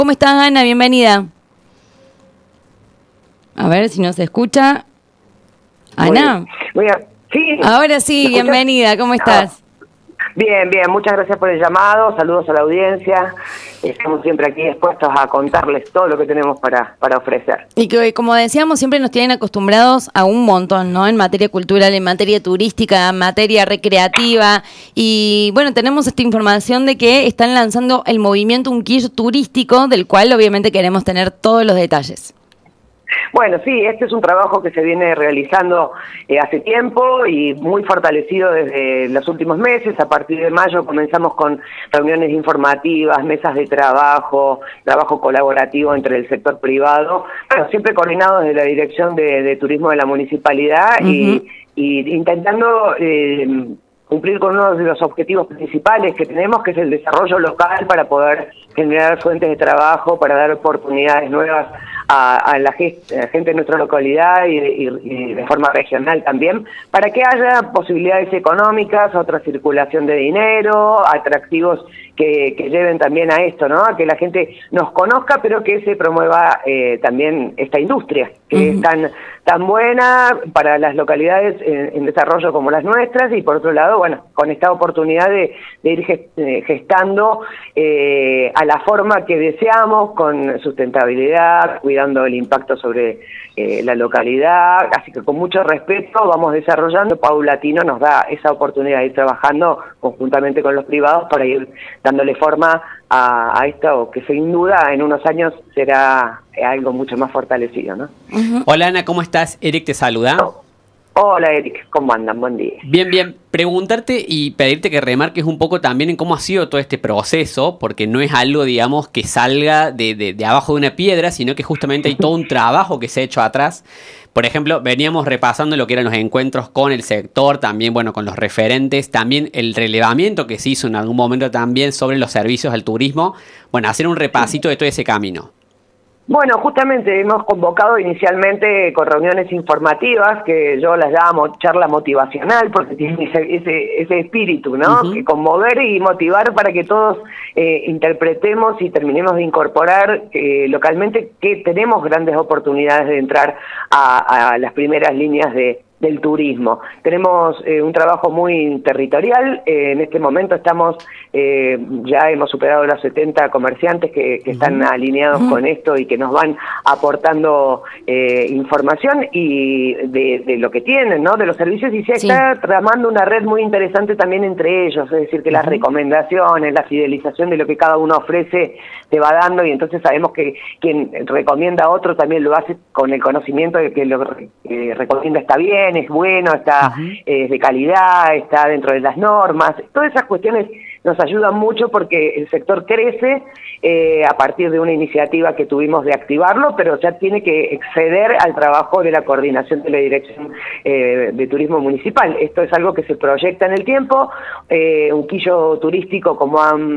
¿Cómo estás, Ana? Bienvenida. A ver si nos escucha. Ana. Sí. Ahora sí, bienvenida. ¿Cómo estás? Bien, muchas gracias por el llamado, saludos a la audiencia, estamos siempre aquí dispuestos a contarles todo lo que tenemos para ofrecer. Y que, como decíamos, siempre nos tienen acostumbrados a un montón, ¿no? En materia cultural, en materia turística, en materia recreativa, y bueno, tenemos esta información de que están lanzando el movimiento Unquillo Turístico, del cual obviamente queremos tener todos los detalles. Bueno, sí, este es un trabajo que se viene realizando hace tiempo y muy fortalecido desde los últimos meses. A partir de mayo comenzamos con reuniones informativas, mesas de trabajo colaborativo entre el sector privado, bueno, siempre coordinados desde la Dirección de Turismo de la Municipalidad y intentando cumplir con uno de los objetivos principales que tenemos, que es el desarrollo local para poder generar fuentes de trabajo, para dar oportunidades nuevas a la gente de nuestra localidad y de forma regional también, para que haya posibilidades económicas, otra circulación de dinero, atractivos que lleven también a esto, ¿no? A que la gente nos conozca, pero que se promueva también esta industria, que es tan buena para las localidades en desarrollo como las nuestras, y por otro lado, bueno, con esta oportunidad de ir gestando a la forma que deseamos, con sustentabilidad, cuidando el impacto sobre la localidad, así que con mucho respeto vamos desarrollando. Paulatino nos da esa oportunidad de ir trabajando conjuntamente con los privados para ir dándole forma a esto que sin duda en unos años será algo mucho más fortalecido, ¿no? Hola Ana, ¿cómo estás? Eric te saluda. Hola Eric, ¿cómo andan? Buen día. Bien. Preguntarte y pedirte que remarques un poco también en cómo ha sido todo este proceso, porque no es algo, digamos, que salga de abajo de una piedra, sino que justamente hay todo un trabajo que se ha hecho atrás. Por ejemplo, veníamos repasando lo que eran los encuentros con el sector, también, bueno, con los referentes, también el relevamiento que se hizo en algún momento también sobre los servicios al turismo. Bueno, hacer un repasito de todo ese camino. Bueno, justamente hemos convocado inicialmente con reuniones informativas, que yo las llamo charla motivacional, porque tiene ese espíritu, ¿no? Que conmover y motivar para que todos interpretemos y terminemos de incorporar localmente que tenemos grandes oportunidades de entrar a las primeras líneas del turismo. Tenemos un trabajo muy territorial, en este momento ya hemos superado los 70 comerciantes que están alineados con esto y que nos van aportando información y de lo que tienen, ¿no? De los servicios, y se está tramando una red muy interesante también entre ellos, es decir, que las recomendaciones, la fidelización de lo que cada uno ofrece te va dando, y entonces sabemos que quien recomienda a otro también lo hace con el conocimiento de que lo que recomienda está bien, es bueno, está de calidad, está dentro de las normas. Todas esas cuestiones nos ayudan mucho porque el sector crece a partir de una iniciativa que tuvimos de activarlo, pero ya tiene que exceder al trabajo de la coordinación de la Dirección de Turismo Municipal. Esto es algo que se proyecta en el tiempo. Unquillo Turístico, como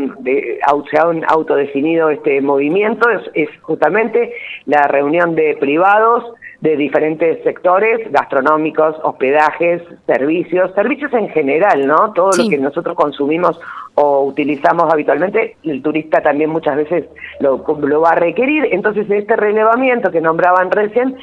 se han autodefinido este movimiento, es justamente la reunión de privados de diferentes sectores, gastronómicos, hospedajes, servicios en general, ¿no? Todo lo que nosotros consumimos o utilizamos habitualmente, el turista también muchas veces lo va a requerir. Entonces, este relevamiento que nombraban recién,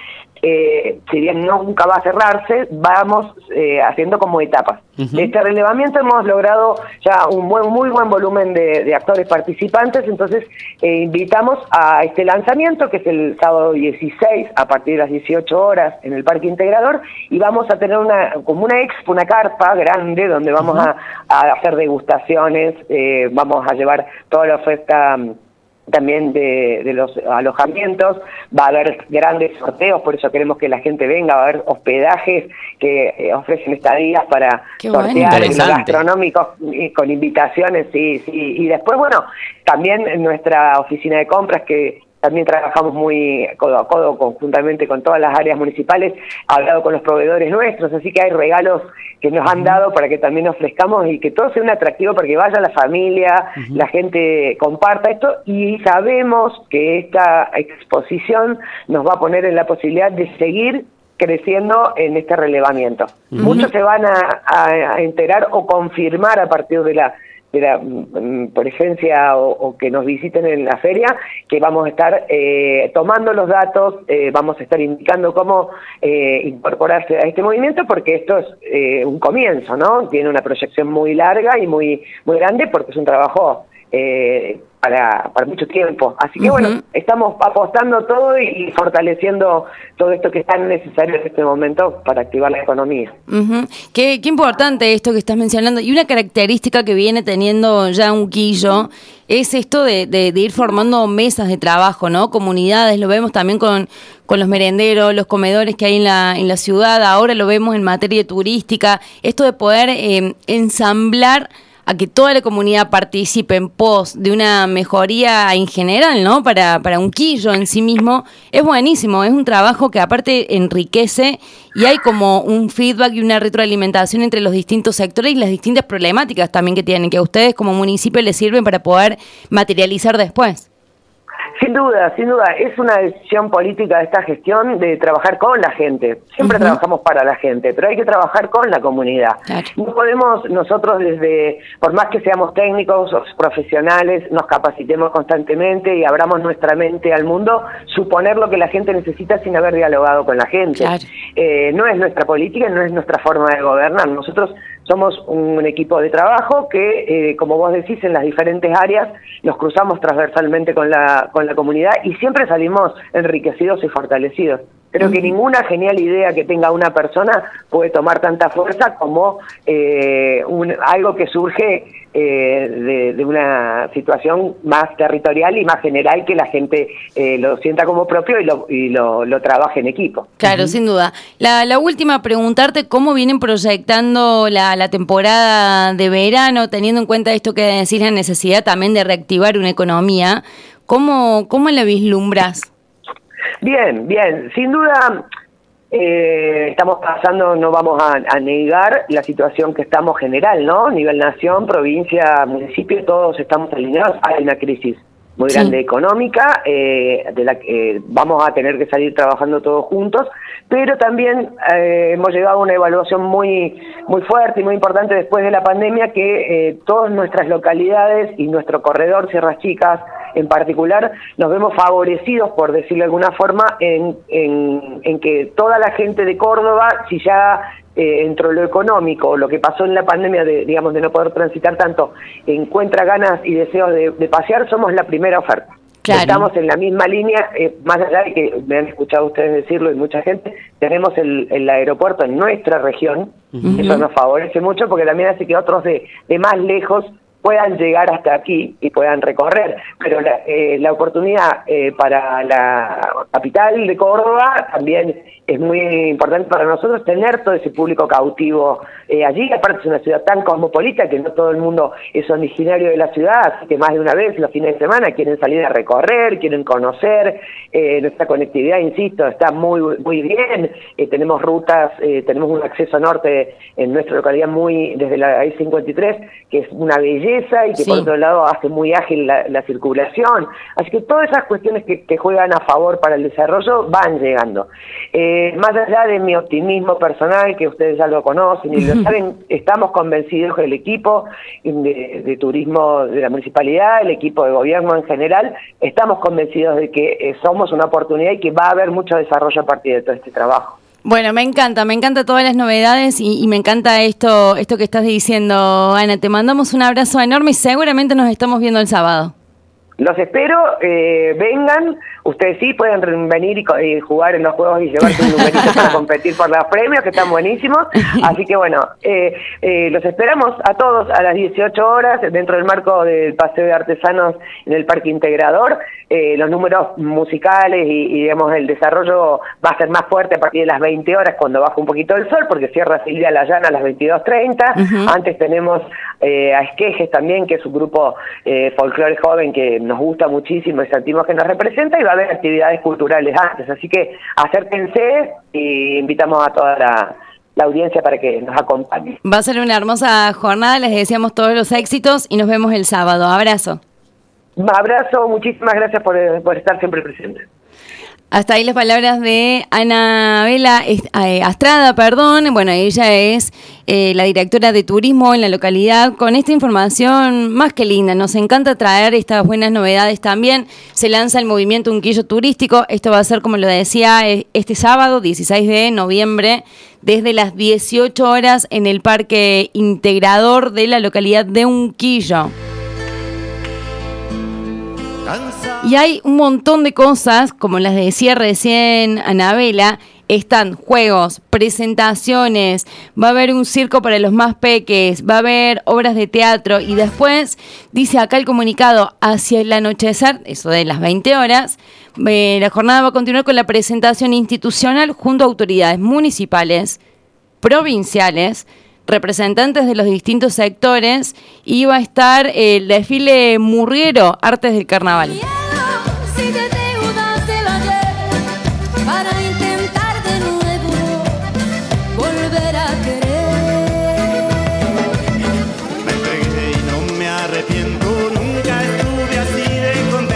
si bien nunca va a cerrarse, vamos haciendo como etapas. De este relevamiento hemos logrado ya un muy buen volumen de actores participantes, entonces invitamos a este lanzamiento, que es el sábado 16, a partir de las 18 horas, en el Parque Integrador, y vamos a tener como una expo, una carpa grande, donde vamos a hacer degustaciones, vamos a llevar toda la oferta también de los alojamientos, va a haber grandes sorteos, por eso queremos que la gente venga, va a haber hospedajes que ofrecen estadías para sortear los gastronómicos con invitaciones, sí, y después, bueno, también en nuestra oficina de compras, que también trabajamos muy codo a codo conjuntamente con todas las áreas municipales, hablado con los proveedores nuestros, así que hay regalos que nos han dado para que también ofrezcamos y que todo sea un atractivo para que vaya la familia, la gente comparta esto, y sabemos que esta exposición nos va a poner en la posibilidad de seguir creciendo en este relevamiento. Muchos se van a enterar o confirmar a partir de presencia o que nos visiten en la feria, que vamos a estar tomando los datos, vamos a estar indicando cómo incorporarse a este movimiento, porque esto es un comienzo, ¿no? Tiene una proyección muy larga y muy grande, porque es un trabajo para mucho tiempo. Así que bueno, estamos apostando todo y fortaleciendo todo esto que es tan necesario en este momento para activar la economía. Qué importante esto que estás mencionando. Y una característica que viene teniendo ya Unquillo es esto de ir formando mesas de trabajo, ¿no? Comunidades, lo vemos también con los merenderos, los comedores que hay en la ciudad, ahora lo vemos en materia turística, esto de poder ensamblar a que toda la comunidad participe en pos de una mejoría en general, ¿no? Para Unquillo en sí mismo, es buenísimo, es un trabajo que aparte enriquece y hay como un feedback y una retroalimentación entre los distintos sectores y las distintas problemáticas también que tienen, que a ustedes como municipio les sirven para poder materializar después. Sin duda, es una decisión política de esta gestión de trabajar con la gente. Siempre trabajamos para la gente, pero hay que trabajar con la comunidad. Claro. No podemos nosotros por más que seamos técnicos o profesionales, nos capacitemos constantemente y abramos nuestra mente al mundo, suponer lo que la gente necesita sin haber dialogado con la gente. Claro. No es nuestra política, no es nuestra forma de gobernar. Nosotros somos un equipo de trabajo que, como vos decís, en las diferentes áreas nos cruzamos transversalmente con la comunidad y siempre salimos enriquecidos y fortalecidos. Creo que ninguna genial idea que tenga una persona puede tomar tanta fuerza como algo que surge de una situación más territorial y más general, que la gente lo sienta como propio y lo trabaje en equipo. Claro, sin duda. La última, preguntarte cómo vienen proyectando la temporada de verano, teniendo en cuenta esto que decís, la necesidad también de reactivar una economía. ¿Cómo la vislumbras? Bien, sin duda estamos pasando, no vamos a negar la situación que estamos general, ¿no? A nivel nación, provincia, municipio, todos estamos alineados. Hay una crisis muy grande económica, de la que vamos a tener que salir trabajando todos juntos, pero también hemos llegado a una evaluación muy fuerte y muy importante después de la pandemia, que todas nuestras localidades y nuestro corredor Sierras Chicas en particular nos vemos favorecidos, por decirlo de alguna forma, en que toda la gente de Córdoba, si ya entre lo económico, lo que pasó en la pandemia de no poder transitar tanto, encuentra ganas y deseos de pasear, somos la primera oferta. Claro. Estamos en la misma línea, más allá de que me han escuchado ustedes decirlo y mucha gente, tenemos el aeropuerto en nuestra región, eso nos favorece mucho porque también hace que otros de más lejos puedan llegar hasta aquí y puedan recorrer, pero la oportunidad para la capital de Córdoba también es muy importante para nosotros, tener todo ese público cautivo allí. Aparte es una ciudad tan cosmopolita que no todo el mundo es originario de la ciudad, así que más de una vez los fines de semana quieren salir a recorrer, quieren conocer. Nuestra conectividad, insisto, está muy bien. Tenemos rutas, tenemos un acceso norte en nuestra localidad desde la I-53, que es una belleza y que por otro lado hace muy ágil la circulación. Así que todas esas cuestiones que juegan a favor para el desarrollo van llegando. Más allá de mi optimismo personal, que ustedes ya lo conocen y lo saben, estamos convencidos que el equipo de turismo de la municipalidad, el equipo de gobierno en general, estamos convencidos de que somos una oportunidad y que va a haber mucho desarrollo a partir de todo este trabajo. Bueno, me encanta todas las novedades y me encanta esto que estás diciendo, Ana. Te mandamos un abrazo enorme y seguramente nos estamos viendo el sábado. Los espero, vengan, ustedes sí pueden venir y jugar en los juegos y llevarse un numerito para competir por los premios, que están buenísimos. Así que bueno, los esperamos a todos a las 18 horas dentro del marco del Paseo de Artesanos en el Parque Integrador. Los números musicales y digamos el desarrollo va a ser más fuerte a partir de las 20 horas cuando baja un poquito el sol, porque cierra Silvia La Llana a las 22:30. Antes tenemos a Esquejes también, que es un grupo folclore joven que nos gusta muchísimo y sentimos que nos representa, y va a haber actividades culturales antes, así que acérquense y invitamos a toda la audiencia para que nos acompañe. Va a ser una hermosa jornada, les deseamos todos los éxitos y nos vemos el sábado. Abrazo. Un abrazo, muchísimas gracias por estar siempre presentes. Hasta ahí las palabras de Anabela Astrada, Bueno, ella es la directora de turismo en la localidad. Con esta información más que linda, nos encanta traer estas buenas novedades también. Se lanza el movimiento Unquillo Turístico. Esto va a ser, como lo decía, este sábado, 16 de noviembre, desde las 18 horas en el Parque Integrador de la localidad de Unquillo. Y hay un montón de cosas, como las decía recién Anabela. Están juegos, presentaciones, va a haber un circo para los más peques, va a haber obras de teatro y después, dice acá el comunicado, hacia el anochecer, eso de las 20 horas, la jornada va a continuar con la presentación institucional junto a autoridades municipales, provinciales, representantes de los distintos sectores, y va a estar el desfile murriero Artes del Carnaval.